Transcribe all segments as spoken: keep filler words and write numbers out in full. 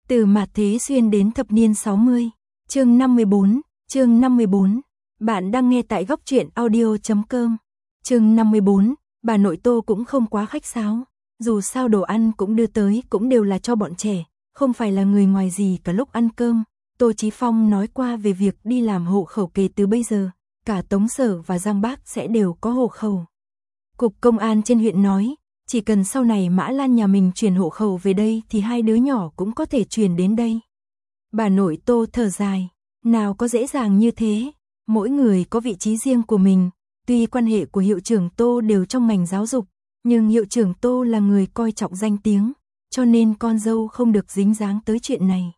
Từ mạt thế xuyên đến thập niên sáu mươi. Chương năm mươi bốn, chương năm mươi bốn. Bạn đang nghe tại góc truyện audio chấm com. Chương năm mươi bốn, bà nội Tô cũng không quá khách sáo, dù sao đồ ăn cũng đưa tới cũng đều là cho bọn trẻ, không phải là người ngoài gì cả. Lúc ăn cơm, Tô Chí Phong nói qua về việc đi làm hộ khẩu kể từ bây giờ, cả Tống Sở và Giang Bác sẽ đều có hộ khẩu. Cục công an trên huyện nói, chỉ cần sau này Mã Lan nhà mình chuyển hộ khẩu về đây thì hai đứa nhỏ cũng có thể chuyển đến đây. Bà nội Tô thở dài, nào có dễ dàng như thế, mỗi người có vị trí riêng của mình, tuy quan hệ của hiệu trưởng Tô đều trong ngành giáo dục, nhưng hiệu trưởng Tô là người coi trọng danh tiếng, cho nên con dâu không được dính dáng tới chuyện này.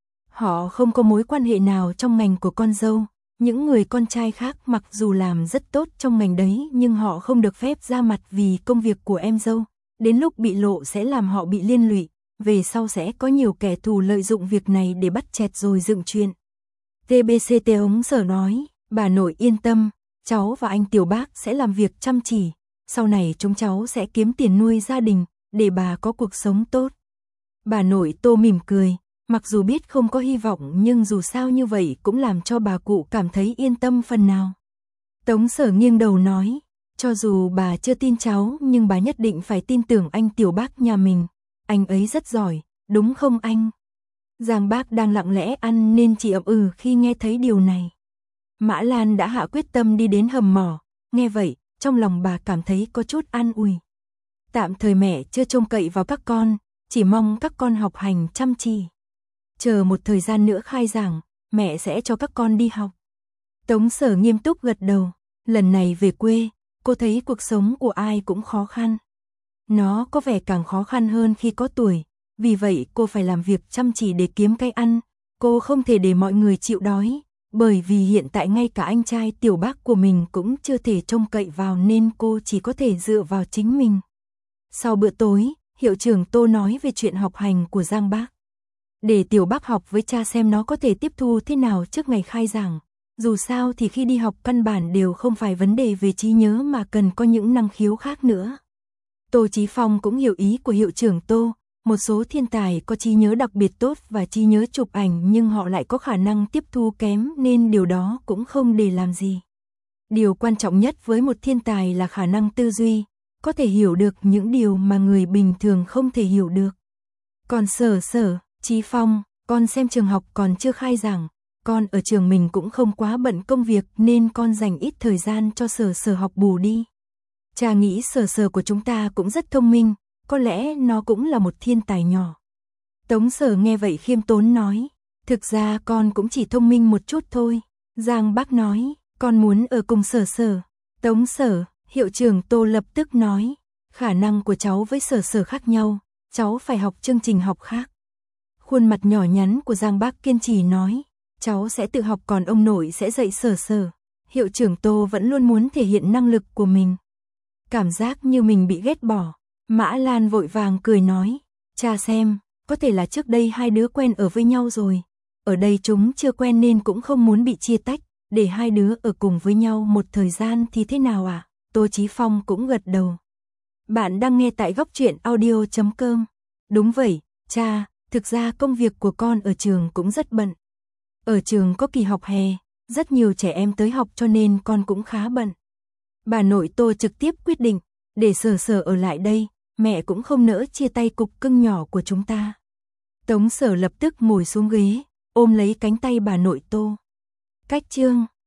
Họ không có mối quan hệ nào trong ngành của con dâu, những người con trai khác mặc dù làm rất tốt trong ngành đấy nhưng họ không được phép ra mặt vì công việc của em dâu, đến lúc bị lộ sẽ làm họ bị liên lụy, về sau sẽ có nhiều kẻ thù lợi dụng việc này để bắt chẹt rồi dựng chuyện. tê bê xê Tống Sở nói, bà nội yên tâm, cháu và anh Tiểu Bác sẽ làm việc chăm chỉ, sau này chúng cháu sẽ kiếm tiền nuôi gia đình, để bà có cuộc sống tốt. Bà nội Tô mỉm cười, mặc dù biết không có hy vọng nhưng dù sao như vậy cũng làm cho bà cụ cảm thấy yên tâm phần nào. Tống Sở nghiêng đầu nói, cho dù bà chưa tin cháu nhưng bà nhất định phải tin tưởng anh Tiểu Bác nhà mình, anh ấy rất giỏi, đúng không anh? Giang Bác đang lặng lẽ ăn nên chỉ ậm ừ khi nghe thấy điều này. Mã Lan đã hạ quyết tâm đi đến hầm mỏ, nghe vậy, trong lòng bà cảm thấy có chút an ủi. Tạm thời mẹ chưa trông cậy vào các con, chỉ mong các con học hành chăm chỉ. Chờ một thời gian nữa khai giảng, mẹ sẽ cho các con đi học. Tống Sở nghiêm túc gật đầu, lần này về quê, cô thấy cuộc sống của ai cũng khó khăn. Nó có vẻ càng khó khăn hơn khi có tuổi, vì vậy cô phải làm việc chăm chỉ để kiếm cái ăn, cô không thể để mọi người chịu đói, bởi vì hiện tại ngay cả anh trai Tiểu Bác của mình cũng chưa thể trông cậy vào nên cô chỉ có thể dựa vào chính mình. Sau bữa tối, hiệu trưởng Tô nói về chuyện học hành của Giang Bác. Để Tiểu Bác học với cha xem nó có thể tiếp thu thế nào trước ngày khai giảng. Dù sao thì khi đi học căn bản đều không phải vấn đề về trí nhớ mà cần có những năng khiếu khác nữa. Tô Chí Phong cũng hiểu ý của hiệu trưởng Tô, một số thiên tài có trí nhớ đặc biệt tốt và trí nhớ chụp ảnh nhưng họ lại có khả năng tiếp thu kém nên điều đó cũng không để làm gì. Điều quan trọng nhất với một thiên tài là khả năng tư duy, có thể hiểu được những điều mà người bình thường không thể hiểu được. Còn Sở Sở, Chí Phong, con xem trường học còn chưa khai giảng, con ở trường mình cũng không quá bận công việc nên con dành ít thời gian cho Sở Sở học bù đi. Cha nghĩ Sở Sở của chúng ta cũng rất thông minh, có lẽ nó cũng là một thiên tài nhỏ. Tống Sở nghe vậy khiêm tốn nói, thực ra con cũng chỉ thông minh một chút thôi. Giang Bác nói, con muốn ở cùng Sở Sở. Tống Sở, hiệu trưởng Tô lập tức nói, khả năng của cháu với Sở Sở khác nhau, cháu phải học chương trình học khác. Khuôn mặt nhỏ nhắn của Giang Bác kiên trì nói, cháu sẽ tự học còn ông nội sẽ dạy Sở Sở. Hiệu trưởng Tô vẫn luôn muốn thể hiện năng lực của mình. Cảm giác như mình bị ghét bỏ. Mã Lan vội vàng cười nói, cha xem, có thể là trước đây hai đứa quen ở với nhau rồi. Ở đây chúng chưa quen nên cũng không muốn bị chia tách, để hai đứa ở cùng với nhau một thời gian thì thế nào à? Tô Chí Phong cũng gật đầu. Bạn đang nghe tại góc truyện audio chấm com. Đúng vậy, cha, thực ra công việc của con ở trường cũng rất bận. Ở trường có kỳ học hè, rất nhiều trẻ em tới học cho nên con cũng khá bận. Bà nội Tô trực tiếp quyết định, để Sở Sở ở lại đây, mẹ cũng không nỡ chia tay cục cưng nhỏ của chúng ta. Tống Sở lập tức ngồi xuống ghế, ôm lấy cánh tay bà nội Tô. Cách chương